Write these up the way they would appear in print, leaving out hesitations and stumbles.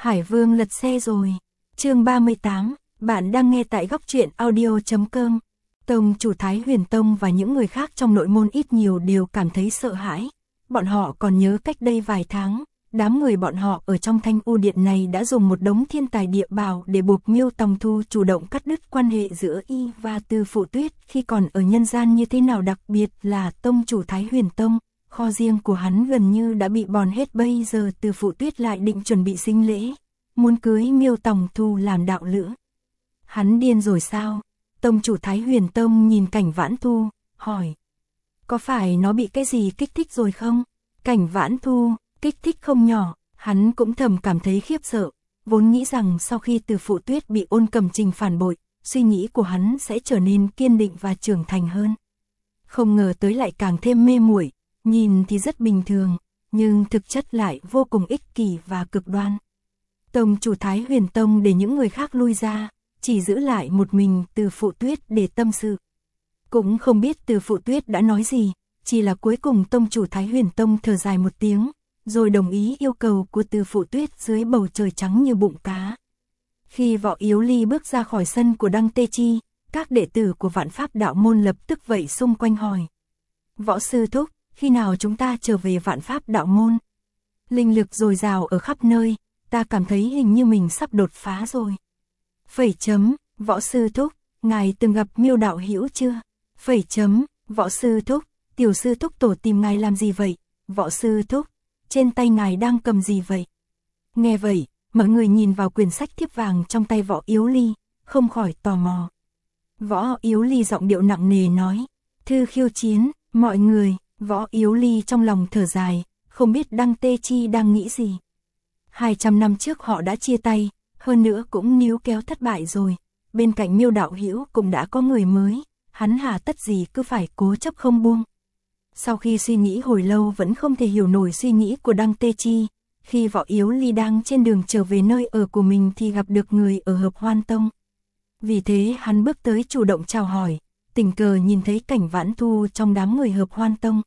Hải Vương lật xe rồi. Chương 38, bạn đang nghe tại góc truyện audio.com. Tông chủ Thái Huyền Tông và những người khác trong nội môn ít nhiều đều cảm thấy sợ hãi. Bọn họ còn nhớ cách đây vài tháng, đám người bọn họ ở trong Thanh U Điện này đã dùng một đống thiên tài địa bảo để buộc Miêu Tòng Thu chủ động cắt đứt quan hệ giữa y và Từ Phụ Tuyết khi còn ở nhân gian như thế nào, đặc biệt là tông chủ Thái Huyền Tông. Kho riêng của hắn gần như đã bị bòn hết, bây giờ Từ Phụ Tuyết lại định chuẩn bị sinh lễ, muốn cưới Miêu Tòng Thu làm đạo lữ. Hắn điên rồi sao? Tông chủ Thái Huyền Tông nhìn Cảnh Vãn Thu, hỏi. Có phải nó bị cái gì kích thích rồi không? Cảnh Vãn Thu, kích thích không nhỏ, hắn cũng thầm cảm thấy khiếp sợ, vốn nghĩ rằng sau khi Từ Phụ Tuyết bị Ôn Cẩm Trình phản bội, suy nghĩ của hắn sẽ trở nên kiên định và trưởng thành hơn. Không ngờ tới lại càng thêm mê muội, nhìn thì rất bình thường, nhưng thực chất lại vô cùng ích kỷ và cực đoan. Tông chủ Thái Huyền Tông để những người khác lui ra, chỉ giữ lại một mình Từ Phụ Tuyết để tâm sự. Cũng không biết Từ Phụ Tuyết đã nói gì, chỉ là cuối cùng tông chủ Thái Huyền Tông thở dài một tiếng, rồi đồng ý yêu cầu của Từ Phụ Tuyết dưới bầu trời trắng như bụng cá. Khi Võ Yếu Ly bước ra khỏi sân của Đăng Tê Chi, các đệ tử của Vạn Pháp Đạo Môn lập tức vây xung quanh hỏi. Võ sư thúc, khi nào chúng ta trở về Vạn Pháp Đạo Môn? Linh lực dồi dào ở khắp nơi, ta cảm thấy hình như mình sắp đột phá rồi. Võ sư thúc, ngài từng gặp Miêu đạo hữu chưa? Võ sư thúc, tiểu sư thúc tổ tìm ngài làm gì vậy? Võ sư thúc, trên tay ngài đang cầm gì vậy? Nghe vậy, mọi người nhìn vào quyển sách thiếp vàng trong tay Võ Yếu Ly, không khỏi tò mò. Võ Yếu Ly giọng điệu nặng nề nói, thư khiêu chiến, mọi người. Võ Yếu Ly trong lòng thở dài, không biết Đăng Tê Chi đang nghĩ gì. 200 năm trước họ đã chia tay, hơn nữa cũng níu kéo thất bại rồi. Bên cạnh Miêu đạo hữu cũng đã có người mới, hắn hà tất gì cứ phải cố chấp không buông. Sau khi suy nghĩ hồi lâu vẫn không thể hiểu nổi suy nghĩ của Đăng Tê Chi, khi Võ Yếu Ly đang trên đường trở về nơi ở của mình thì gặp được người ở Hợp Hoan Tông. Vì thế hắn bước tới chủ động chào hỏi, tình cờ nhìn thấy Cảnh Vãn Thu trong đám người Hợp Hoan Tông.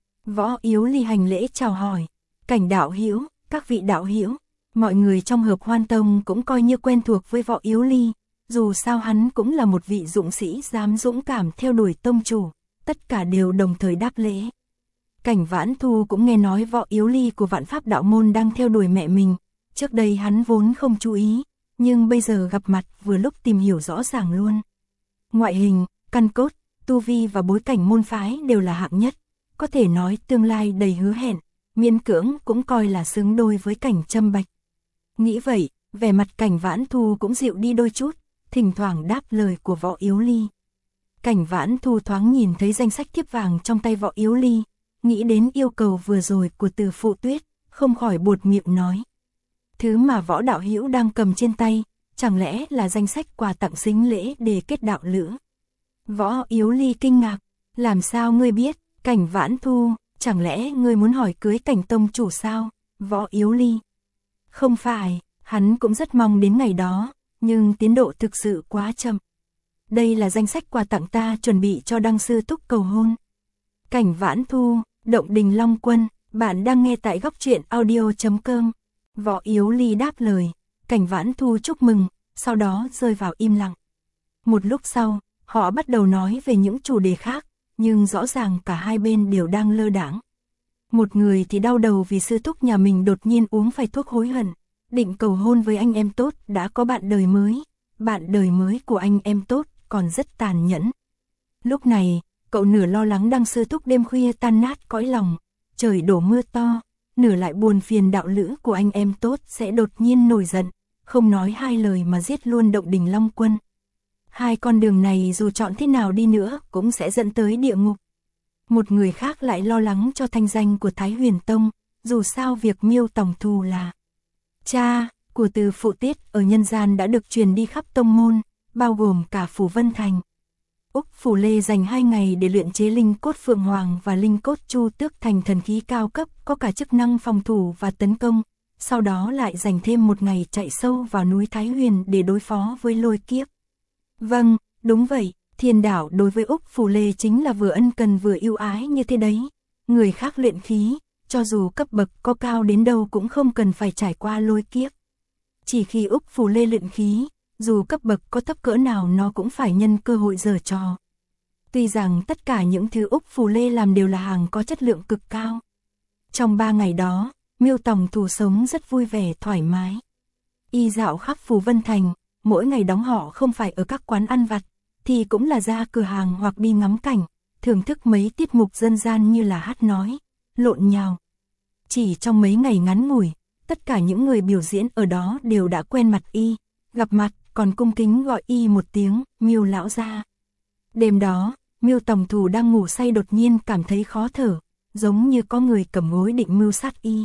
Võ Yếu Ly hành lễ chào hỏi, Cảnh đạo hữu, các vị đạo hữu. Mọi người trong Hợp Hoan Tông cũng coi như quen thuộc với Võ Yếu Ly, dù sao hắn cũng là một vị dũng sĩ dám dũng cảm theo đuổi tông chủ, tất cả đều đồng thời đáp lễ. Cảnh Vãn Thu cũng nghe nói Võ Yếu Ly của Vạn Pháp Đạo Môn đang theo đuổi mẹ mình, trước đây hắn vốn không chú ý, nhưng bây giờ gặp mặt vừa lúc tìm hiểu rõ ràng luôn. Ngoại hình, căn cốt, tu vi và bối cảnh môn phái đều là hạng nhất, có thể nói tương lai đầy hứa hẹn, miễn cưỡng cũng coi là xứng đôi với Cảnh Trâm Bạch. Nghĩ vậy, vẻ mặt Cảnh Vãn Thu cũng dịu đi đôi chút, thỉnh thoảng đáp lời của Võ Yếu Ly. Cảnh Vãn Thu thoáng nhìn thấy danh sách thiếp vàng trong tay Võ Yếu Ly, nghĩ đến yêu cầu vừa rồi của Từ Phụ Tuyết, không khỏi buột miệng nói. Thứ mà Võ đạo hữu đang cầm trên tay, chẳng lẽ là danh sách quà tặng sính lễ để kết đạo lữ? Võ Yếu Ly kinh ngạc, làm sao ngươi biết? Cảnh Vãn Thu, chẳng lẽ ngươi muốn hỏi cưới Cảnh tông chủ sao? Võ Yếu Ly. Không phải, hắn cũng rất mong đến ngày đó, nhưng tiến độ thực sự quá chậm. Đây là danh sách quà tặng ta chuẩn bị cho Đăng sư thúc cầu hôn. Cảnh Vãn Thu, Động Đình Long Quân, bạn đang nghe tại góc truyện audio.com. Võ Yếu Ly đáp lời, Cảnh Vãn Thu chúc mừng, sau đó rơi vào im lặng. Một lúc sau, họ bắt đầu nói về những chủ đề khác, nhưng rõ ràng cả hai bên đều đang lơ đãng. Một người thì đau đầu vì sư thúc nhà mình đột nhiên uống phải thuốc hối hận, định cầu hôn với anh em tốt đã có bạn đời mới. Bạn đời mới của anh em tốt còn rất tàn nhẫn. Lúc này, cậu nửa lo lắng Đăng sư thúc đêm khuya tan nát cõi lòng, trời đổ mưa to, nửa lại buồn phiền đạo lữ của anh em tốt sẽ đột nhiên nổi giận, không nói hai lời mà giết luôn Động Đình Long Quân. Hai con đường này dù chọn thế nào đi nữa cũng sẽ dẫn tới địa ngục. Một người khác lại lo lắng cho thanh danh của Thái Huyền Tông, dù sao việc Miêu Tòng Thu là cha của Từ Phụ Tuyết ở nhân gian đã được truyền đi khắp tông môn, bao gồm cả Phủ Vân Thành. Úc Phủ Lê dành 2 ngày để luyện chế linh cốt Phượng Hoàng và linh cốt Chu Tước thành thần khí cao cấp có cả chức năng phòng thủ và tấn công, sau đó lại dành thêm 1 ngày chạy sâu vào núi Thái Huyền để đối phó với lôi kiếp. Vâng, đúng vậy, Thiên Đảo đối với Úc Phủ Lê chính là vừa ân cần vừa yêu ái như thế đấy. Người khác luyện khí, cho dù cấp bậc có cao đến đâu cũng không cần phải trải qua lôi kiếp. chỉ khi Úc Phù Lê luyện khí, dù cấp bậc có thấp cỡ nào nó cũng phải nhân cơ hội giở trò. Tuy rằng tất cả những thứ Úc Phù Lê làm đều là hàng có chất lượng cực cao. Trong 3 ngày đó, Miêu Tòng Thù sống rất vui vẻ thoải mái. Y dạo khắp Phù Vân Thành, mỗi ngày đóng họ không phải ở các quán ăn vặt, thì cũng là ra cửa hàng hoặc đi ngắm cảnh, thưởng thức mấy tiết mục dân gian như là hát nói, lộn nhào. Chỉ trong mấy ngày ngắn ngủi, tất cả những người biểu diễn ở đó đều đã quen mặt Y, gặp mặt còn cung kính gọi Y một tiếng, Miêu lão gia. Đêm đó, Miêu Tòng Thù đang ngủ say đột nhiên cảm thấy khó thở, giống như có người cầm gối định mưu sát Y.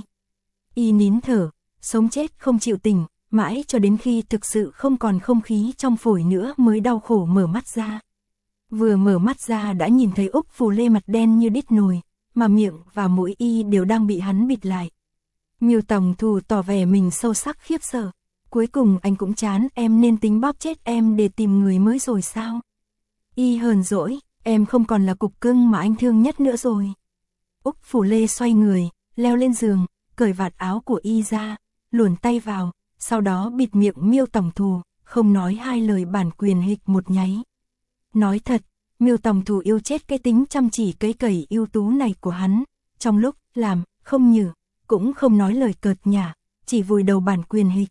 Y nín thở, sống chết không chịu tỉnh, mãi cho đến khi thực sự không còn không khí trong phổi nữa mới đau khổ mở mắt ra. Vừa mở mắt ra đã nhìn thấy Úc Phù Lê mặt đen như đít nồi, mà miệng và mũi Y đều đang bị hắn bịt lại. Miêu Tòng Thù tỏ vẻ mình sâu sắc khiếp sợ. Cuối cùng anh cũng chán, em nên tính bóp chết em để tìm người mới rồi sao? Y hờn dỗi, em không còn là cục cưng mà anh thương nhất nữa rồi. Úc Phù Lê xoay người, leo lên giường, cởi vạt áo của Y ra, luồn tay vào, sau đó bịt miệng Miêu Tòng Thù, không nói hai lời bản quyền hịch một nháy. Nói thật, Miêu Tòng Thù yêu chết cái tính chăm chỉ cấy cẩy ưu tú này của hắn, trong lúc làm, không nhử, cũng không nói lời cợt nhả, chỉ vùi đầu bản quyền hịch.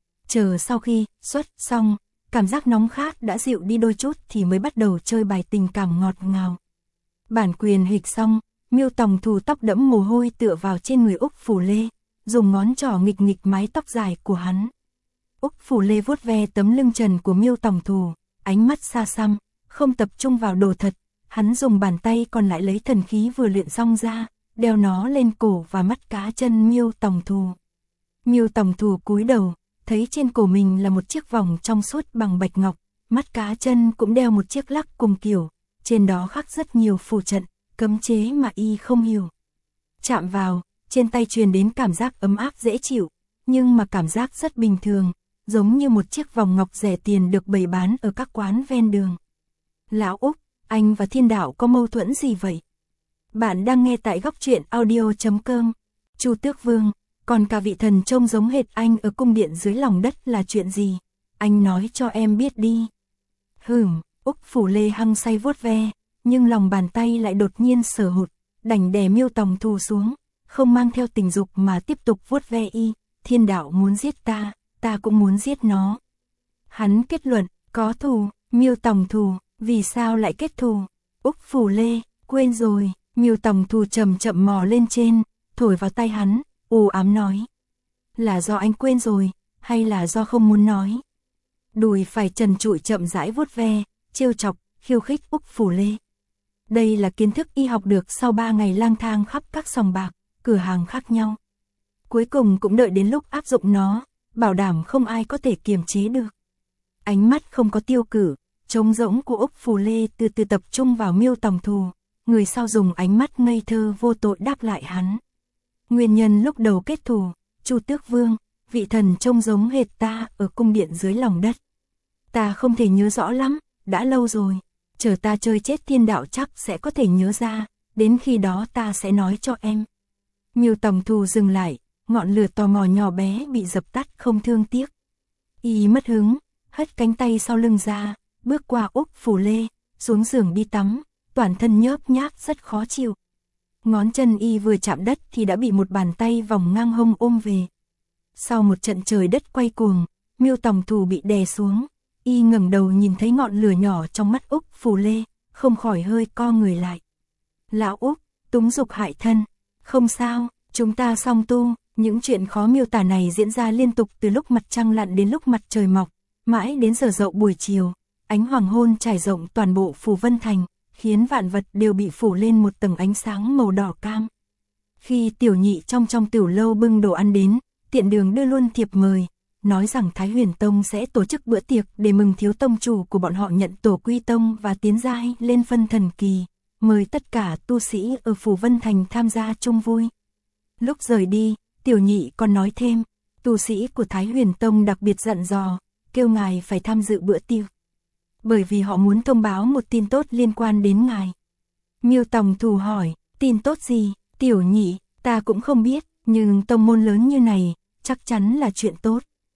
Chờ sau khi xuất xong, cảm giác nóng khát đã dịu đi đôi chút thì mới bắt đầu chơi bài tình cảm ngọt ngào. Bản quyền hịch xong, Miêu Tòng Thù tóc đẫm mồ hôi tựa vào trên người Úc Phù Lê, dùng ngón trỏ nghịch nghịch mái tóc dài của hắn. Úc Phù Lê vuốt ve tấm lưng trần của Miêu Tòng Thù, ánh mắt xa xăm, không tập trung vào đồ thật, hắn dùng bàn tay còn lại lấy thần khí vừa luyện xong ra, đeo nó lên cổ và mắt cá chân Miêu Tòng Thù. Miêu Tòng Thù cúi đầu, thấy trên cổ mình là một chiếc vòng trong suốt bằng bạch ngọc, mắt cá chân cũng đeo một chiếc lắc cùng kiểu, trên đó khắc rất nhiều phù trận, cấm chế mà Y không hiểu. Chạm vào, trên tay truyền đến cảm giác ấm áp dễ chịu, nhưng mà cảm giác rất bình thường, giống như một chiếc vòng ngọc rẻ tiền được bày bán ở các quán ven đường. Lão Úc, anh và Thiên Đạo có mâu thuẫn gì vậy? Bạn đang nghe tại góc truyện audio.com. Chu Tước Vương, còn cả vị thần trông giống hệt anh ở cung điện dưới lòng đất là chuyện gì? Anh nói cho em biết đi. Úc Phù Lê hăng say vuốt ve, nhưng lòng bàn tay lại đột nhiên sờ hụt, đành đè Miêu Tòng Thù xuống, không mang theo tình dục mà tiếp tục vuốt ve Y. Thiên Đạo muốn giết ta, ta cũng muốn giết nó. Hắn kết luận, có thù. Miêu Tòng Thù, vì sao lại kết thù? Úc Phù Lê, quên rồi. Miêu Tòng Thù chậm chậm mò lên trên, thổi vào tay hắn, u ám nói. Là do anh quên rồi, hay là do không muốn nói? Đùi phải trần trụi chậm rãi vuốt ve, trêu chọc, khiêu khích Úc Phù Lê. Đây là kiến thức Y học được sau 3 ngày lang thang khắp các sòng bạc, cửa hàng khác nhau. Cuối cùng cũng đợi đến lúc áp dụng nó, bảo đảm không ai có thể kiềm chế được. Ánh mắt không có tiêu cử, trống rỗng của Úc Phù Lê từ từ tập trung vào Miêu Tòng Thù, người sau dùng ánh mắt ngây thơ vô tội đáp lại hắn. Nguyên nhân lúc đầu kết thù, Chu Tước Vương, vị thần trông giống hệt ta ở cung điện dưới lòng đất. Ta không thể nhớ rõ lắm, đã lâu rồi, chờ ta chơi chết Thiên Đạo chắc sẽ có thể nhớ ra, đến khi đó ta sẽ nói cho em. Miêu Tòng Thù dừng lại, ngọn lửa tò mò nhỏ bé bị dập tắt không thương tiếc. Y mất hứng, hất cánh tay sau lưng ra, bước qua Úc Phù Lê, xuống giường đi tắm, toàn thân nhớp nháp rất khó chịu. Ngón chân Y vừa chạm đất thì đã bị một bàn tay vòng ngang hông ôm về. Sau một trận trời đất quay cuồng, Miêu Tòng Thù bị đè xuống, Y ngẩng đầu nhìn thấy ngọn lửa nhỏ trong mắt Úc Phù Lê, không khỏi hơi co người lại. Lão Úc, túng dục hại thân, không sao, chúng ta song tu. Những chuyện khó miêu tả này diễn ra liên tục từ lúc mặt trăng lặn đến lúc mặt trời mọc, mãi đến giờ dậu buổi chiều, ánh hoàng hôn trải rộng toàn bộ Phù Vân Thành, khiến vạn vật đều bị phủ lên một tầng ánh sáng màu đỏ cam. Khi Tiểu Nhị trong tiểu lâu bưng đồ ăn đến, tiện đường đưa luôn thiệp mời, nói rằng Thái Huyền Tông sẽ tổ chức bữa tiệc để mừng thiếu tông chủ của bọn họ nhận tổ quy tông và tiến giai lên phân thần kỳ, mời tất cả tu sĩ ở Phù Vân Thành tham gia chung vui. Lúc rời đi, Tiểu Nhị còn nói thêm, tu sĩ của Thái Huyền Tông đặc biệt dặn dò, kêu ngài phải tham dự bữa tiệc, bởi vì họ muốn thông báo một tin tốt liên quan đến ngài. Miêu Tòng Thù hỏi, tin tốt gì? Tiểu Nhị, ta cũng không biết, nhưng tông môn lớn như này, chắc chắn là chuyện tốt.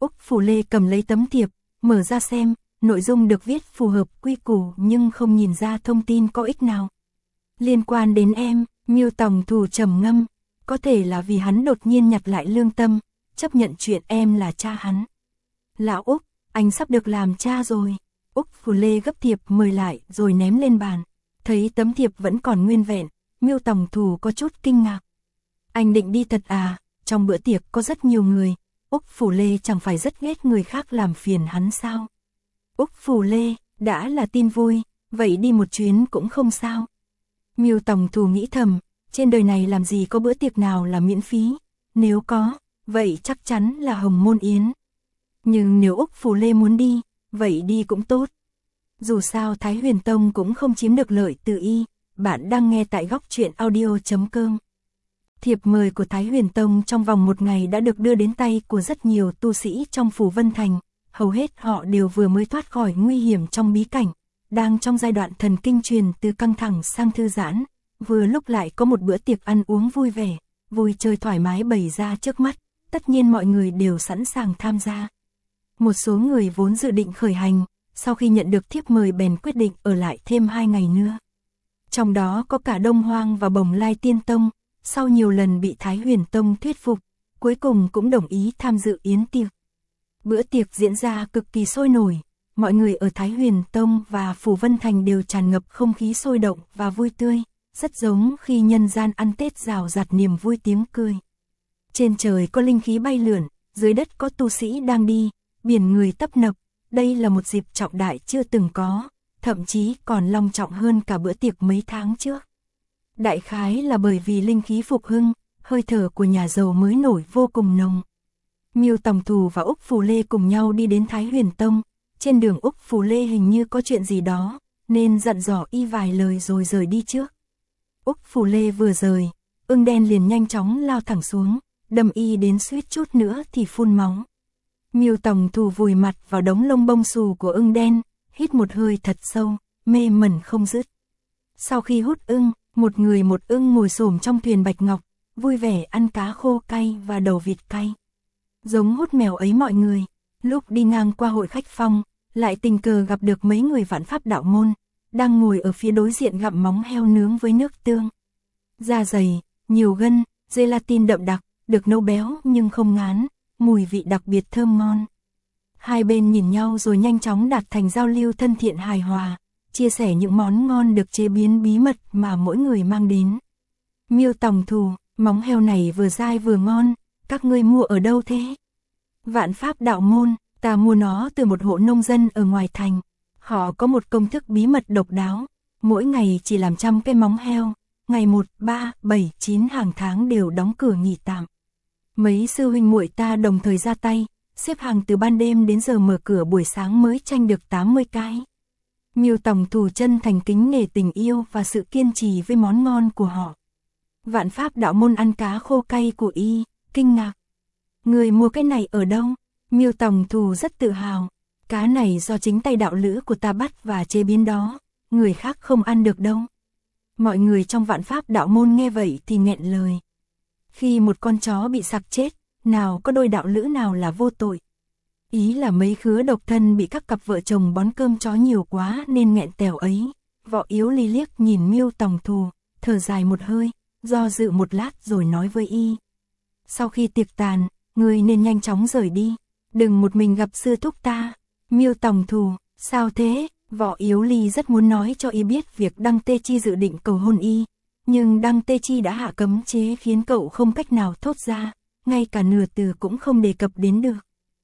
Úc Phủ Lê cầm lấy tấm thiệp, mở ra xem, nội dung được viết phù hợp quy củ nhưng không nhìn ra thông tin có ích nào. Liên quan đến em, Miêu Tòng Thù trầm ngâm, có thể là vì hắn đột nhiên nhặt lại lương tâm, chấp nhận chuyện em là cha hắn. Lão Úc, anh sắp được làm cha rồi. Úc Phủ Lê gấp thiệp mời lại rồi ném lên bàn. Thấy tấm thiệp vẫn còn nguyên vẹn, Miêu Tòng Thù có chút kinh ngạc. Anh định đi thật à? Trong bữa tiệc có rất nhiều người, Úc Phủ Lê chẳng phải rất ghét người khác làm phiền hắn sao? Úc Phủ Lê, đã là tin vui, vậy đi một chuyến cũng không sao. Miêu Tòng Thù nghĩ thầm, trên đời này làm gì có bữa tiệc nào là miễn phí, nếu có, vậy chắc chắn là Hồng Môn Yến. Nhưng nếu Úc Phủ Lê muốn đi, vậy đi cũng tốt. Dù sao Thái Huyền Tông cũng không chiếm được lợi từ y. Bạn đang nghe tại góc truyện audio.com. Thiệp mời của Thái Huyền Tông trong vòng một ngày đã được đưa đến tay của rất nhiều tu sĩ trong Phủ Vân Thành. Hầu hết họ đều vừa mới thoát khỏi nguy hiểm trong bí cảnh, đang trong giai đoạn thần kinh truyền từ căng thẳng sang thư giãn, vừa lúc lại có một bữa tiệc ăn uống vui vẻ, vui chơi thoải mái bày ra trước mắt, tất nhiên mọi người đều sẵn sàng tham gia. Một số người vốn dự định khởi hành, sau khi nhận được thiếp mời bèn quyết định ở lại thêm 2 ngày nữa. Trong đó có cả Đông Hoang và Bồng Lai Tiên Tông, sau nhiều lần bị Thái Huyền Tông thuyết phục, cuối cùng cũng đồng ý tham dự yến tiệc. Bữa tiệc diễn ra cực kỳ sôi nổi, mọi người ở Thái Huyền Tông và Phủ Vân Thành đều tràn ngập không khí sôi động và vui tươi, rất giống khi nhân gian ăn Tết rào rạt niềm vui tiếng cười. Trên trời có linh khí bay lượn, dưới đất có tu sĩ đang đi, biển người tấp nập, đây là một dịp trọng đại chưa từng có, thậm chí còn long trọng hơn cả bữa tiệc mấy tháng trước. Đại khái là bởi vì linh khí phục hưng, hơi thở của nhà giàu mới nổi vô cùng nồng. Miêu Tòng Thù và Úc Phủ Lê cùng nhau đi đến Thái Huyền Tông, trên đường Úc Phủ Lê hình như có chuyện gì đó, nên dặn dò y vài lời rồi rời đi trước. Úc Phủ Lê vừa rời, ưng đen liền nhanh chóng lao thẳng xuống, đâm y đến suýt chút nữa thì phun máu. Miêu Tòng Thù vùi mặt vào đống lông bông xù của ưng đen, hít một hơi thật sâu, mê mẩn không dứt. Sau khi hút ưng, một người một ưng ngồi xổm trong thuyền bạch ngọc, vui vẻ ăn cá khô cay và đầu vịt cay. Giống hút mèo ấy mọi người, lúc đi ngang qua hội khách phong, lại tình cờ gặp được mấy người vạn pháp đạo môn, đang ngồi ở phía đối diện gặm móng heo nướng với nước tương. Da dày, nhiều gân, gelatin đậm đặc, được nấu béo nhưng không ngán, mùi vị đặc biệt thơm ngon. Hai bên nhìn nhau rồi nhanh chóng đạt thành giao lưu thân thiện hài hòa, chia sẻ những món ngon được chế biến bí mật mà mỗi người mang đến. Miêu Tòng Thù, móng heo này vừa dai vừa ngon, các ngươi mua ở đâu thế? Vạn Pháp Đạo Môn, ta mua nó từ một hộ nông dân ở ngoài thành. Họ có một công thức bí mật độc đáo, mỗi ngày chỉ làm 100 cái móng heo, ngày 1, 3, 7, 9 hàng tháng đều đóng cửa nghỉ tạm. Mấy sư huynh muội ta đồng thời ra tay, xếp hàng từ ban đêm đến giờ mở cửa buổi sáng mới tranh được 80 cái. Miêu Tòng Thù chân thành kính nể tình yêu và sự kiên trì với món ngon của họ. Vạn Pháp Đạo Môn ăn cá khô cay của y, kinh ngạc. Người mua cái này ở đâu? Miêu Tòng Thù rất tự hào. Cá này do chính tay đạo lữ của ta bắt và chế biến đó, người khác không ăn được đâu. Mọi người trong Vạn Pháp Đạo Môn nghe vậy thì nghẹn lời. Khi một con chó bị sặc chết, nào có đôi đạo lữ nào là vô tội. Ý là mấy khứa độc thân bị các cặp vợ chồng bón cơm chó nhiều quá nên nghẹn tẻo ấy. Võ Yếu Ly liếc nhìn Miêu Tòng Thù, thở dài một hơi, do dự một lát rồi nói với y. Sau khi tiệc tàn, ngươi nên nhanh chóng rời đi, đừng một mình gặp sư thúc ta. Miêu Tòng Thù, sao thế? Võ Yếu Ly rất muốn nói cho y biết việc Đăng Tê Chi dự định cầu hôn y, nhưng Đăng Tê Chi đã hạ cấm chế khiến cậu không cách nào thốt ra, ngay cả nửa từ cũng không đề cập đến được.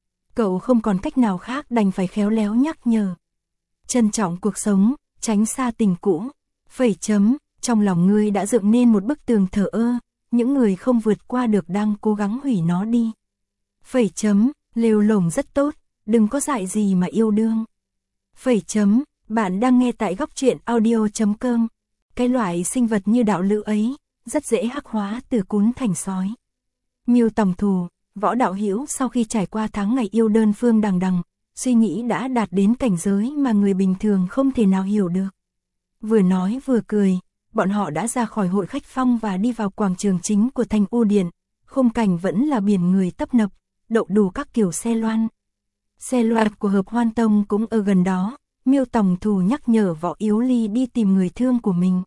Cậu không còn cách nào khác đành phải khéo léo nhắc nhở. Trân trọng cuộc sống, tránh xa tình cũ. Phẩy chấm, trong lòng ngươi đã dựng nên một bức tường thờ ơ, những người không vượt qua được đang cố gắng hủy nó đi. Phẩy chấm, lêu lổng rất tốt, đừng có dại gì mà yêu đương. Phẩy chấm, bạn đang nghe tại góc truyện audio.com. Cái loại sinh vật như đạo lữ ấy, rất dễ hắc hóa từ cún thành sói. Miêu Tòng Thù, Võ Đạo Hữu sau khi trải qua tháng ngày yêu đơn phương đằng đằng, suy nghĩ đã đạt đến cảnh giới mà người bình thường không thể nào hiểu được. Vừa nói vừa cười, bọn họ đã ra khỏi hội khách phong và đi vào quảng trường chính của thành U Điện, khung cảnh vẫn là biển người tấp nập, đậu đủ các kiểu xe loan. Xe loan của Hợp Hoan Tông cũng ở gần đó, Miêu Tòng Thù nhắc nhở Võ Yếu Ly đi tìm người thương của mình.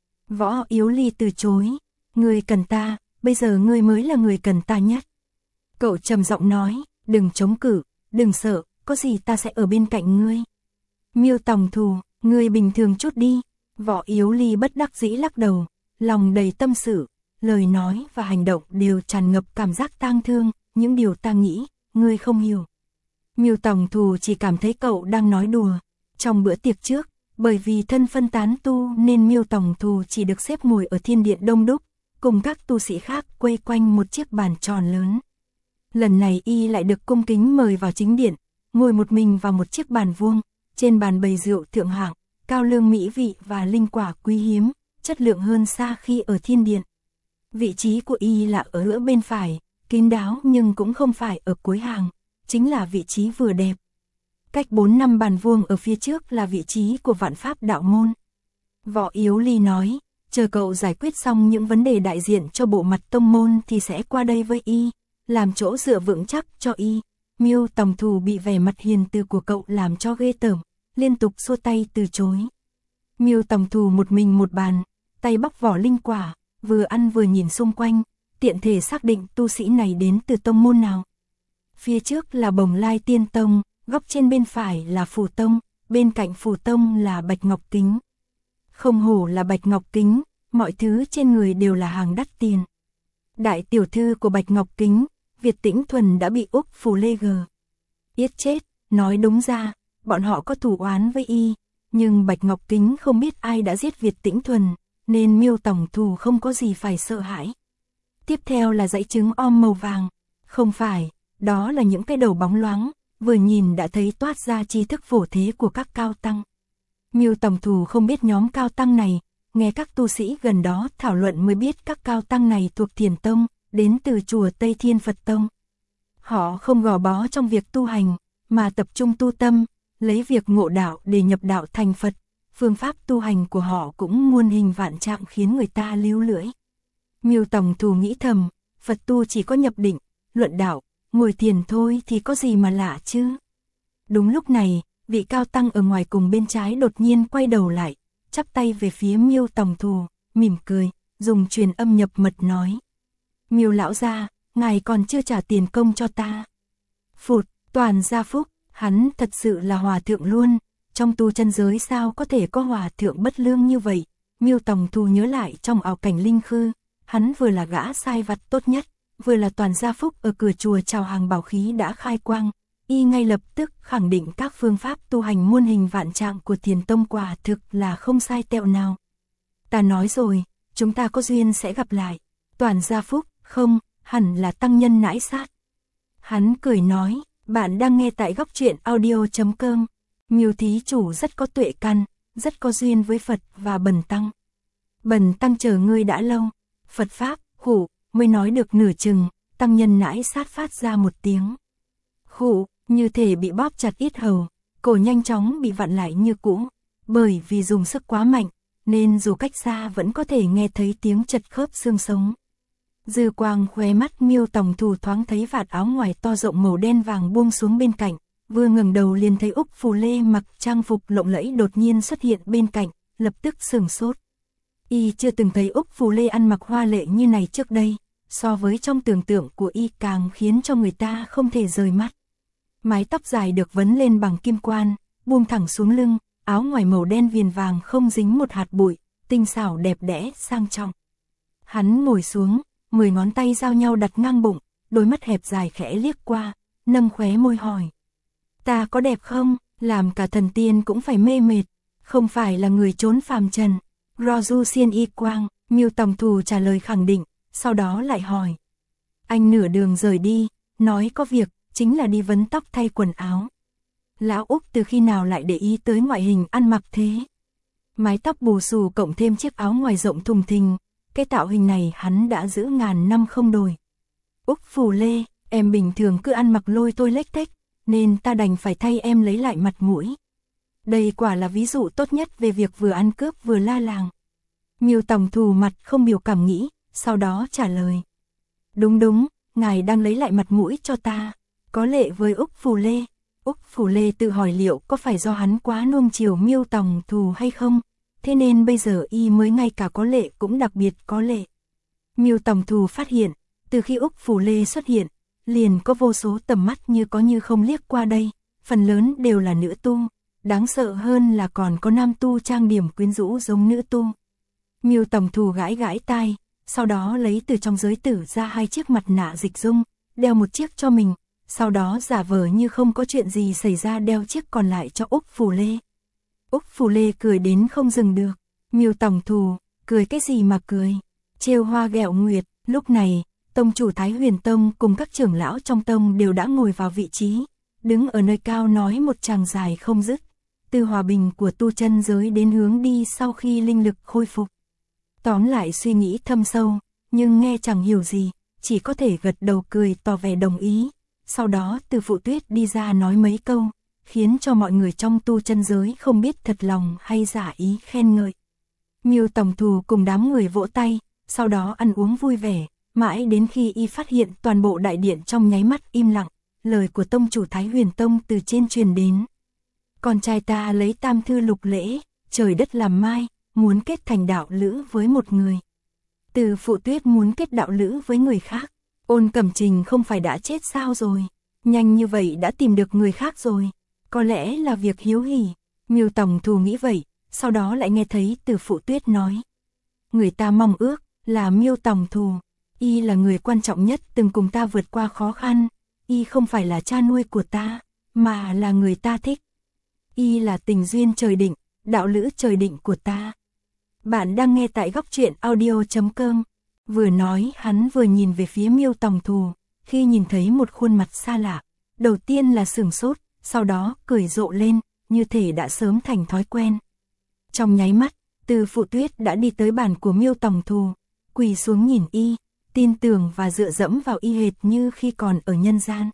Võ Yếu Ly từ chối, ngươi cần ta, bây giờ ngươi mới là người cần ta nhất. Cậu trầm giọng nói, đừng chống cự, đừng sợ, có gì ta sẽ ở bên cạnh ngươi. Miêu Tòng Thù, ngươi bình thường chút đi. Võ Yếu Ly bất đắc dĩ lắc đầu, lòng đầy tâm sự, lời nói và hành động đều tràn ngập cảm giác tang thương, những điều ta nghĩ, ngươi không hiểu. Miêu Tòng Thù chỉ cảm thấy cậu đang nói đùa. Trong bữa tiệc trước, bởi vì thân phân tán tu nên Miêu Tòng Thù chỉ được xếp ngồi ở thiên điện đông đúc, cùng các tu sĩ khác quây quanh một chiếc bàn tròn lớn. Lần này y lại được cung kính mời vào chính điện, ngồi một mình vào một chiếc bàn vuông, trên bàn bày rượu thượng hạng, cao lương mỹ vị và linh quả quý hiếm, chất lượng hơn xa khi ở thiên điện. Vị trí của y là ở giữa bên phải, kín đáo nhưng cũng không phải ở cuối hàng, chính là vị trí vừa đẹp. Cách 4 năm bàn vuông ở phía trước là vị trí của Vạn Pháp Đạo Môn. Võ Yếu Ly nói, chờ cậu giải quyết xong những vấn đề đại diện cho bộ mặt tông môn thì sẽ qua đây với y, làm chỗ dựa vững chắc cho y. Miêu Tòng Thù bị vẻ mặt hiền từ của cậu làm cho ghê tởm, liên tục xua tay từ chối. Miêu Tòng Thù một mình một bàn, tay bóc vỏ linh quả, vừa ăn vừa nhìn xung quanh, tiện thể xác định tu sĩ này đến từ tông môn nào. Phía trước là Bồng Lai Tiên Tông, góc trên bên phải là Phù Tông, bên cạnh Phù Tông là Bạch Ngọc Kính. Không hổ là Bạch Ngọc Kính, mọi thứ trên người đều là hàng đắt tiền. Đại tiểu thư của Bạch Ngọc Kính, Việt Tĩnh Thuần đã bị Úc Phù Lê gờ yết chết, nói đúng ra, bọn họ có thù oán với y, nhưng Bạch Ngọc Kính không biết ai đã giết Việt Tĩnh Thuần, nên Miêu Tòng Thù không có gì phải sợ hãi. Tiếp theo là dãy trứng om màu vàng, không phải, đó là những cái đầu bóng loáng, vừa nhìn đã thấy toát ra tri thức phổ thế của các cao tăng. Miêu Tòng Thù không biết nhóm cao tăng này, nghe các tu sĩ gần đó thảo luận mới biết các cao tăng này thuộc Thiền Tông, đến từ chùa Tây Thiên Phật Tông. Họ không gò bó trong việc tu hành, mà tập trung tu tâm, lấy việc ngộ đạo để nhập đạo thành Phật. Phương pháp tu hành của họ cũng muôn hình vạn trạng khiến người ta líu lưỡi. Miêu Tòng Thù nghĩ thầm, Phật tu chỉ có nhập định, luận đạo, ngồi thiền thôi thì có gì mà lạ chứ. Đúng lúc này, vị cao tăng ở ngoài cùng bên trái đột nhiên quay đầu lại, chắp tay về phía Miêu Tòng Thù, mỉm cười, dùng truyền âm nhập mật nói. Miêu lão gia, ngài còn chưa trả tiền công cho ta. Phụt, toàn gia phúc, hắn thật sự là hòa thượng luôn, trong tu chân giới sao có thể có hòa thượng bất lương như vậy. Miêu Tòng Thù nhớ lại trong ảo cảnh linh khư, hắn vừa là gã sai vặt tốt nhất, vừa là toàn gia phúc ở cửa chùa chào hàng bảo khí đã khai quang, y ngay lập tức khẳng định các phương pháp tu hành muôn hình vạn trạng của Thiền Tông quả thực là không sai tẹo nào. Ta nói rồi, chúng ta có duyên sẽ gặp lại. Toàn gia phúc, không, hẳn là tăng nhân nãi sát. Hắn cười nói, bạn đang nghe tại góc truyện audio.com. Miêu thí chủ rất có tuệ căn, rất có duyên với Phật và Bần tăng. Bần tăng chờ ngươi đã lâu. Phật pháp, khủ, mới nói được nửa chừng, tăng nhân nãi sát phát ra một tiếng. Khủ, như thể bị bóp chặt yết hầu, cổ nhanh chóng bị vặn lại như cũ, bởi vì dùng sức quá mạnh, nên dù cách xa vẫn có thể nghe thấy tiếng chật khớp xương sống. Dư quang khóe mắt Miêu Tòng Thù thoáng thấy vạt áo ngoài to rộng màu đen vàng buông xuống bên cạnh, vừa ngẩng đầu liền thấy Úc Phù Lê mặc trang phục lộng lẫy đột nhiên xuất hiện bên cạnh, lập tức sửng sốt. Y chưa từng thấy Úc Phù Lê ăn mặc hoa lệ như này trước đây, so với trong tưởng tượng của y càng khiến cho người ta không thể rời mắt. Mái tóc dài được vấn lên bằng kim quan, buông thẳng xuống lưng, áo ngoài màu đen viền vàng không dính một hạt bụi, tinh xảo đẹp đẽ sang trọng. Hắn ngồi xuống, 10 ngón tay giao nhau đặt ngang bụng, đôi mắt hẹp dài khẽ liếc qua, nâng khóe môi hỏi. Ta có đẹp không? Làm cả thần tiên cũng phải mê mệt, không phải là người trốn phàm trần. Roju Xiên Y Quang, Miêu Tòng Thù trả lời khẳng định, sau đó lại hỏi. Anh nửa đường rời đi, nói có việc, chính là đi vấn tóc thay quần áo. Lão Úc từ khi nào lại để ý tới ngoại hình ăn mặc thế? Mái tóc bù xù cộng thêm chiếc áo ngoài rộng thùng thình, cái tạo hình này hắn đã giữ ngàn năm không đổi. Úc Phù Lê, em bình thường cứ ăn mặc lôi tôi lếch thếch, nên ta đành phải thay em lấy lại mặt mũi. Đây quả là ví dụ tốt nhất về việc vừa ăn cướp vừa la làng. Miêu Tòng Thù mặt không biểu cảm nghĩ, sau đó trả lời. Đúng đúng, ngài đang lấy lại mặt mũi cho ta. Có lệ với Úc Phù Lê. Úc Phù Lê tự hỏi liệu có phải do hắn quá nuông chiều Miêu Tòng Thù hay không, thế nên bây giờ y mới ngay cả có lệ cũng đặc biệt có lệ. Miêu Tòng Thù phát hiện, từ khi Úc Phù Lê xuất hiện, liền có vô số tầm mắt như có như không liếc qua đây, phần lớn đều là nữ tu, đáng sợ hơn là còn có nam tu trang điểm quyến rũ giống nữ tu. Miêu Tòng Thù gãi gãi tai, sau đó lấy từ trong giới tử ra 2 chiếc mặt nạ dịch dung, đeo một chiếc cho mình, sau đó giả vờ như không có chuyện gì xảy ra đeo chiếc còn lại cho Úc Phù Lê. Úc Phù Lê cười đến không dừng được. Miêu Tòng Thù, cười cái gì mà cười? Trêu hoa ghẹo nguyệt. Lúc này, tông chủ Thái Huyền Tông cùng các trưởng lão trong tông đều đã ngồi vào vị trí, đứng ở nơi cao nói một tràng dài không dứt, từ hòa bình của tu chân giới đến hướng đi sau khi linh lực khôi phục. Tóm lại suy nghĩ thâm sâu, nhưng nghe chẳng hiểu gì, chỉ có thể gật đầu cười tỏ vẻ đồng ý. Sau đó Từ Phụ Tuyết đi ra nói mấy câu, khiến cho mọi người trong tu chân giới không biết thật lòng hay giả ý khen ngợi. Miêu Tòng Thù cùng đám người vỗ tay, sau đó ăn uống vui vẻ, mãi đến khi y phát hiện toàn bộ đại điện trong nháy mắt im lặng, lời của tông chủ Thái Huyền Tông từ trên truyền đến. Con trai ta lấy tam thư lục lễ, trời đất làm mai, muốn kết thành đạo lữ với một người. Từ Phụ Tuyết muốn kết đạo lữ với người khác. Ôn Cẩm Trình không phải đã chết sao rồi, nhanh như vậy đã tìm được người khác rồi, có lẽ là việc hiếu hỉ. Miêu Tòng Thù nghĩ vậy, sau đó lại nghe thấy Từ Phụ Tuyết nói. Người ta mong ước là Miêu Tòng Thù, y là người quan trọng nhất từng cùng ta vượt qua khó khăn, y không phải là cha nuôi của ta, mà là người ta thích. Y là tình duyên trời định, đạo lữ trời định của ta. Bạn đang nghe tại góc truyện audio.com. Vừa nói hắn vừa nhìn về phía Miêu Tòng Thù, khi nhìn thấy một khuôn mặt xa lạ, đầu tiên là sửng sốt, sau đó cười rộ lên, như thể đã sớm thành thói quen. Trong nháy mắt, Từ Phụ Tuyết đã đi tới bàn của Miêu Tòng Thù, quỳ xuống nhìn y, tin tưởng và dựa dẫm vào y hệt như khi còn ở nhân gian.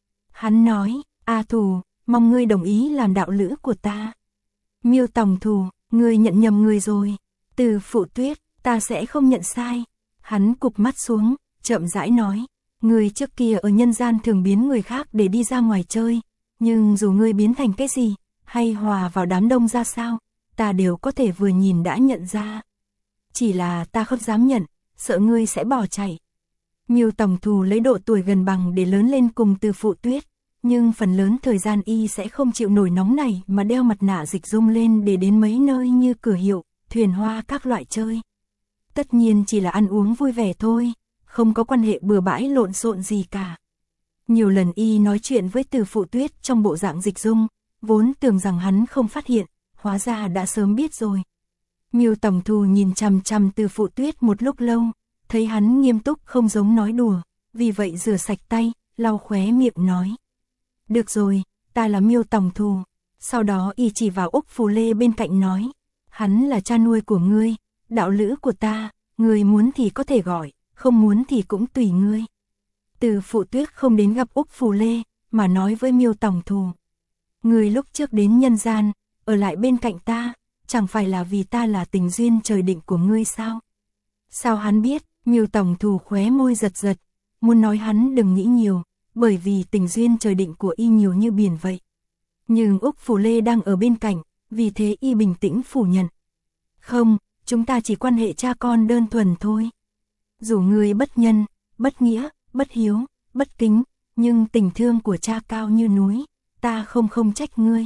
Hắn nói, A Thù, mong ngươi đồng ý làm đạo lữ của ta. Miêu Tòng Thù, ngươi nhận nhầm người rồi. Từ Phụ Tuyết, ta sẽ không nhận sai. Hắn cụp mắt xuống, chậm rãi nói, ngươi trước kia ở nhân gian thường biến người khác để đi ra ngoài chơi, nhưng dù ngươi biến thành cái gì, hay hòa vào đám đông ra sao, ta đều có thể vừa nhìn đã nhận ra. Chỉ là ta không dám nhận, sợ ngươi sẽ bỏ chạy. Miêu Tòng Thù lấy độ tuổi gần bằng để lớn lên cùng Từ Phụ Tuyết, nhưng phần lớn thời gian y sẽ không chịu nổi nóng này mà đeo mặt nạ dịch dung lên để đến mấy nơi như cửa hiệu, thuyền hoa các loại chơi. Tất nhiên chỉ là ăn uống vui vẻ thôi, không có quan hệ bừa bãi lộn xộn gì cả. Nhiều lần y nói chuyện với Từ Phụ Tuyết trong bộ dạng dịch dung, vốn tưởng rằng hắn không phát hiện, hóa ra đã sớm biết rồi. Miêu Tòng Thù nhìn chằm chằm Từ Phụ Tuyết một lúc lâu, thấy hắn nghiêm túc không giống nói đùa, vì vậy rửa sạch tay, lau khóe miệng nói. Được rồi, ta là Miêu Tòng Thù. Sau đó y chỉ vào Úc Phù Lê bên cạnh nói, hắn là cha nuôi của ngươi, đạo lữ của ta, ngươi muốn thì có thể gọi, không muốn thì cũng tùy ngươi. Từ Phụ Tuyết không đến gặp Úc Phù Lê, mà nói với Miêu Tòng Thù. Ngươi lúc trước đến nhân gian, ở lại bên cạnh ta, chẳng phải là vì ta là tình duyên trời định của ngươi sao? Sao hắn biết? Miêu Tòng Thù khóe môi giật giật, muốn nói hắn đừng nghĩ nhiều, bởi vì tình duyên trời định của y nhiều như biển vậy. Nhưng Úc Phù Lê đang ở bên cạnh, vì thế y bình tĩnh phủ nhận. Không, chúng ta chỉ quan hệ cha con đơn thuần thôi. Dù ngươi bất nhân, bất nghĩa, bất hiếu, bất kính, nhưng tình thương của cha cao như núi, ta không trách ngươi.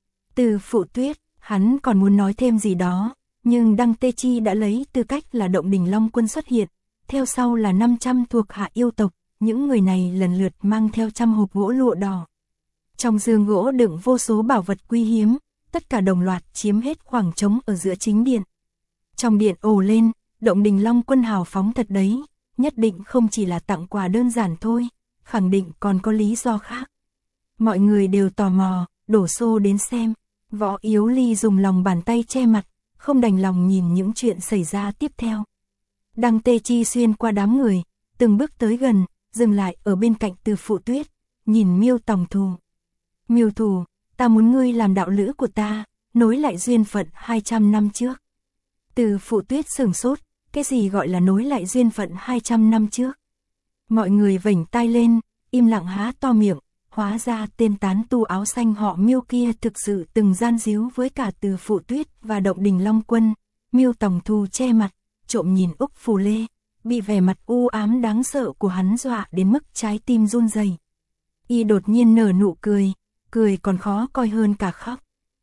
Từ Phụ Tuyết, hắn còn muốn nói thêm gì đó, nhưng Đăng Tê Chi đã lấy tư cách là Động Đình Long Quân xuất hiện, theo sau là 500 thuộc hạ yêu tộc, những người này lần lượt mang theo trăm hộp gỗ lụa đỏ. Trong giường gỗ đựng vô số bảo vật quý hiếm, tất cả đồng loạt chiếm hết khoảng trống ở giữa chính điện. Trong điện ồ lên, Động Đình Long Quân hào phóng thật đấy, nhất định không chỉ là tặng quà đơn giản thôi, khẳng định còn có lý do khác. Mọi người đều tò mò, đổ xô đến xem. Võ Yếu Ly dùng lòng bàn tay che mặt, không đành lòng nhìn những chuyện xảy ra tiếp theo. Đăng Tê Chi xuyên qua đám người, từng bước tới gần, dừng lại ở bên cạnh Từ Phụ Tuyết, nhìn Miêu Tòng Thù. Miêu Thù, ta muốn ngươi làm đạo lữ của ta, nối lại duyên phận 200 năm trước. Từ Phụ Tuyết sửng sốt, cái gì gọi là nối lại duyên phận 200 năm trước? Mọi người vểnh tai lên, im lặng há to miệng, hóa ra tên tán tu áo xanh họ Miêu kia thực sự từng gian díu với cả Từ Phụ Tuyết và Động Đình Long Quân. Miêu Tòng Thù che mặt, trộm nhìn Úc Phù Lê, bị vẻ mặt u ám đáng sợ của hắn dọa đến mức trái tim run rẩy. Y đột nhiên nở nụ cười, cười còn khó coi hơn cả khóc.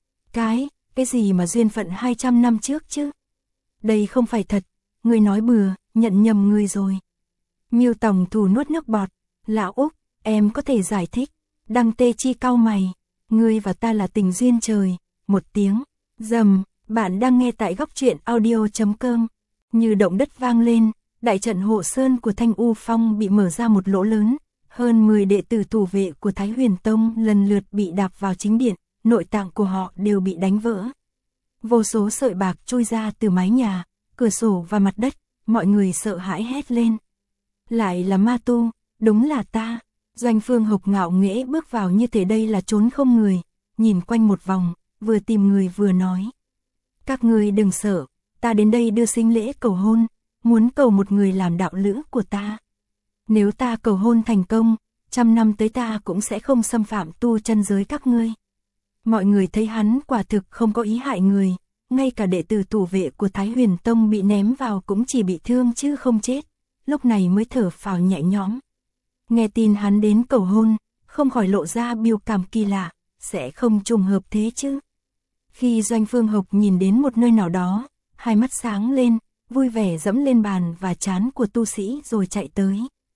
Cái gì mà duyên phận 200 năm trước chứ? Đây không phải thật, ngươi nói bừa, nhận nhầm người rồi. Miêu Tòng Thù nuốt nước bọt, lão Úc, em có thể giải thích. Đăng Tê Chi cau mày, ngươi và ta là tình duyên trời. Một tiếng rầm, bạn đang nghe tại góc truyện audio.com. Như động đất vang lên, đại trận hộ sơn của Thanh U Phong bị mở ra một lỗ lớn, hơn 10 đệ tử thủ vệ của Thái Huyền Tông lần lượt bị đạp vào chính điện, nội tạng của họ đều bị đánh vỡ. Vô số sợi bạc chui ra từ mái nhà, cửa sổ và mặt đất, mọi người sợ hãi hét lên. Lại là ma tu, đúng là ta. Doanh Phương Hộc ngạo nghễ bước vào như thể đây là trốn không người, nhìn quanh một vòng, vừa tìm người vừa nói. Các ngươi đừng sợ, ta đến đây đưa sinh lễ cầu hôn, muốn cầu một người làm đạo lữ của ta. Nếu ta cầu hôn thành công, 100 năm tới ta cũng sẽ không xâm phạm tu chân giới các ngươi. Mọi người thấy hắn quả thực không có ý hại người, ngay cả đệ tử thủ vệ của Thái Huyền Tông bị ném vào cũng chỉ bị thương chứ không chết, lúc này mới thở phào nhẹ nhõm. Nghe tin hắn đến cầu hôn, không khỏi lộ ra biểu cảm kỳ lạ, sẽ không trùng hợp thế chứ. Khi Doanh Phương Hộc nhìn đến một nơi nào đó, hai mắt sáng lên, vui vẻ dẫm lên bàn và trán của tu sĩ rồi chạy tới.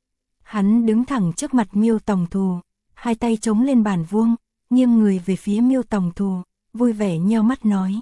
Hắn đứng thẳng trước mặt Miêu Tòng Thù, hai tay chống lên bàn vuông, nghiêng người về phía Miêu Tòng Thù, vui vẻ nheo mắt nói.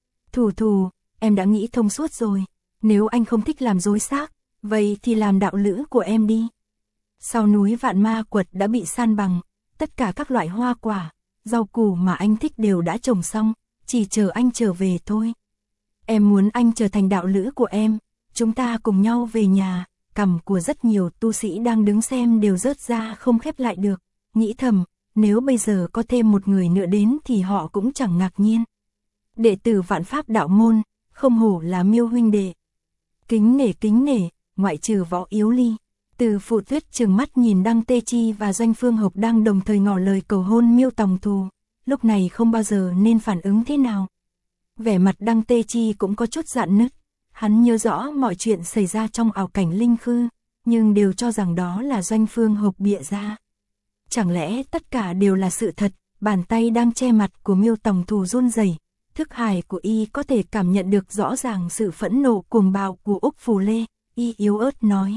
Thù, em đã nghĩ thông suốt rồi, nếu anh không thích làm rối xác, vậy thì làm đạo lữ của em đi. Sau núi Vạn Ma Quật đã bị san bằng, tất cả các loại hoa quả, rau củ mà anh thích đều đã trồng xong, chỉ chờ anh trở về thôi. Em muốn anh trở thành đạo lữ của em, chúng ta cùng nhau về nhà. Cằm của rất nhiều tu sĩ đang đứng xem đều rớt ra không khép lại được, nghĩ thầm, nếu bây giờ có thêm một người nữa đến thì họ cũng chẳng ngạc nhiên. Đệ tử Vạn Pháp đạo môn, không hổ là Miêu huynh đệ. Kính nể, ngoại trừ Võ Yếu Ly. Từ Phụ Tuyết trừng mắt nhìn Đăng Tê Chi và Doanh Phương Hộc đang đồng thời ngỏ lời cầu hôn Miêu Tòng Thù, lúc này không bao giờ nên phản ứng thế nào. Vẻ mặt Đăng Tê Chi cũng có chút rạn nứt. Hắn nhớ rõ mọi chuyện xảy ra trong ảo cảnh linh khư, nhưng đều cho rằng đó là Doanh Phương Hộc bịa ra. Chẳng lẽ tất cả đều là sự thật? Bàn tay đang che mặt của Miêu Tòng Thù run rẩy, thức hải của y có thể cảm nhận được rõ ràng sự phẫn nộ cuồng bạo của Úc Phù Lê. Y yếu ớt nói,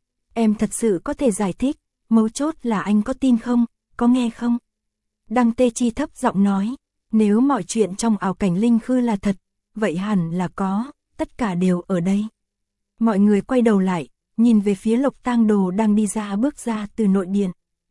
em thật sự có thể giải thích, mấu chốt là anh có tin không, có nghe không? Đăng Tê Chi thấp giọng nói, nếu mọi chuyện trong ảo cảnh linh khư là thật, vậy hẳn là có. Tất cả đều ở đây. Mọi người quay đầu lại, nhìn về phía Lộc Tang Đồ đang bước ra từ nội điện.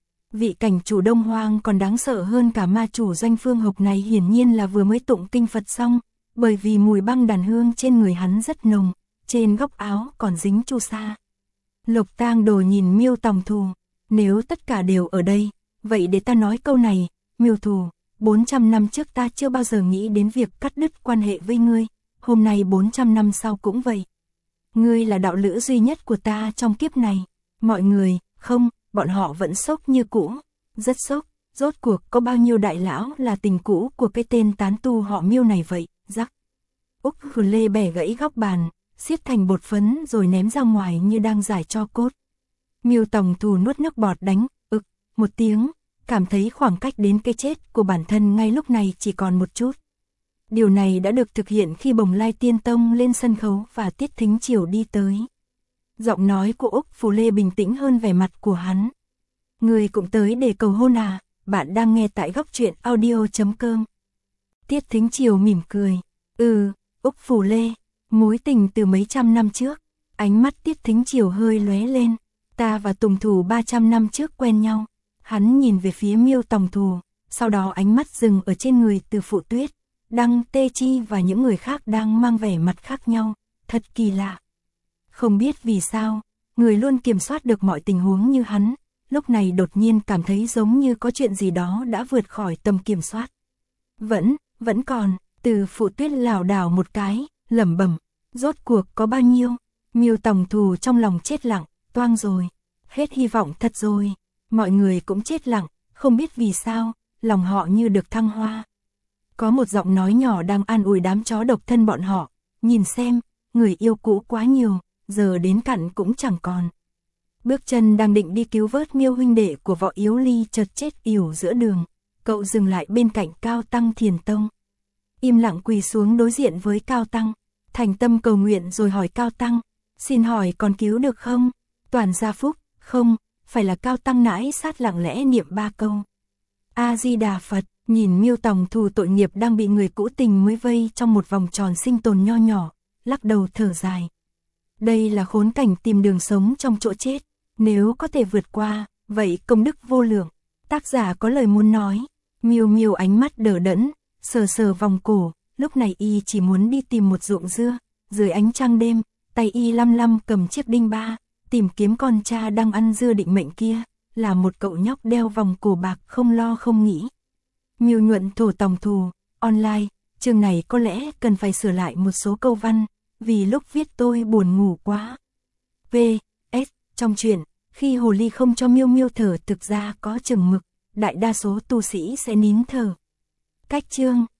Vị cảnh chủ Đông Hoang còn đáng sợ hơn cả ma chủ Doanh Phương Hộc này hiển nhiên là vừa mới tụng kinh Phật xong, bởi vì mùi băng đàn hương trên người hắn rất nồng, trên góc áo còn dính chu sa. Lộc Tang Đồ nhìn Miêu Tòng Thù, nếu tất cả đều ở đây, vậy để ta nói câu này, Miêu Thù, 400 năm trước ta chưa bao giờ nghĩ đến việc cắt đứt quan hệ với ngươi. Hôm nay 400 năm sau cũng vậy. Ngươi là đạo lữ duy nhất của ta trong kiếp này. Mọi người, không, bọn họ vẫn sốc như cũ. Rất sốc, rốt cuộc có bao nhiêu đại lão là tình cũ của cái tên tán tu họ Miêu này vậy, rắc. Úc Hừ Lê bẻ gãy góc bàn, xiết thành bột phấn rồi ném ra ngoài như đang giải tro cốt. Miêu Tòng Thù nuốt nước bọt đánh, một tiếng, cảm thấy khoảng cách đến cái chết của bản thân ngay lúc này chỉ còn một chút. Điều này đã được thực hiện khi Bồng Lai Tiên Tông lên sân khấu và Tiết Thính Triều đi tới. Giọng nói của Úc Phù Lê bình tĩnh hơn vẻ mặt của hắn. Người cũng tới để cầu hôn à, bạn đang nghe tại góc truyện audio.com. Tiết Thính Triều mỉm cười. Úc Phù Lê, mối tình từ mấy trăm năm trước. Ánh mắt Tiết Thính Triều hơi lóe lên. Ta và Tùng Thù 300 năm trước quen nhau. Hắn nhìn về phía Miêu Tòng Thù, sau đó ánh mắt dừng ở trên người Từ Phụ Tuyết. Đăng Tê Chi và những người khác đang mang vẻ mặt khác nhau, thật kỳ lạ. Không biết vì sao, người luôn kiểm soát được mọi tình huống như hắn, lúc này đột nhiên cảm thấy giống như có chuyện gì đó đã vượt khỏi tầm kiểm soát. Vẫn còn, Từ Phụ Tuyết lảo đảo một cái, lẩm bẩm, rốt cuộc có bao nhiêu? Miêu Tòng Thù trong lòng chết lặng, toang rồi. Hết hy vọng thật rồi. Mọi người cũng chết lặng, không biết vì sao, lòng họ như được thăng hoa. Có một giọng nói nhỏ đang an ủi đám chó độc thân bọn họ. Nhìn xem, người yêu cũ quá nhiều, giờ đến cặn cũng chẳng còn. Bước chân đang định đi cứu vớt Miêu huynh đệ của Võ Yếu Ly chợt chết yểu giữa đường. Cậu dừng lại bên cạnh Cao Tăng Thiền Tông. Im lặng quỳ xuống đối diện với Cao Tăng. Thành tâm cầu nguyện rồi hỏi Cao Tăng. Xin hỏi còn cứu được không? Toàn gia phúc, không, phải là Cao Tăng nãi sát lặng lẽ niệm 3 câu. A-di-đà Phật, nhìn Miêu tòng thù tội nghiệp đang bị người cũ tình mới vây trong một vòng tròn sinh tồn nho nhỏ, lắc đầu thở dài. Đây là khốn cảnh tìm đường sống trong chỗ chết, nếu có thể vượt qua, vậy công đức vô lượng. Tác giả có lời muốn nói. Miêu Miêu ánh mắt đờ đẫn, sờ sờ vòng cổ, lúc này y chỉ muốn đi tìm một ruộng dưa, dưới ánh trăng đêm, tay y lăm lăm cầm chiếc đinh ba, tìm kiếm con cha đang ăn dưa định mệnh kia, là một cậu nhóc đeo vòng cổ bạc không lo không nghĩ. Miêu Nhuận thổ tòng thù, online, chương này có lẽ cần phải sửa lại một số câu văn, vì lúc viết tôi buồn ngủ quá. V.S. Trong truyện, khi hồ ly không cho Miêu Miêu thở thực ra có chừng mực, đại đa số tu sĩ sẽ nín thở. Cách chương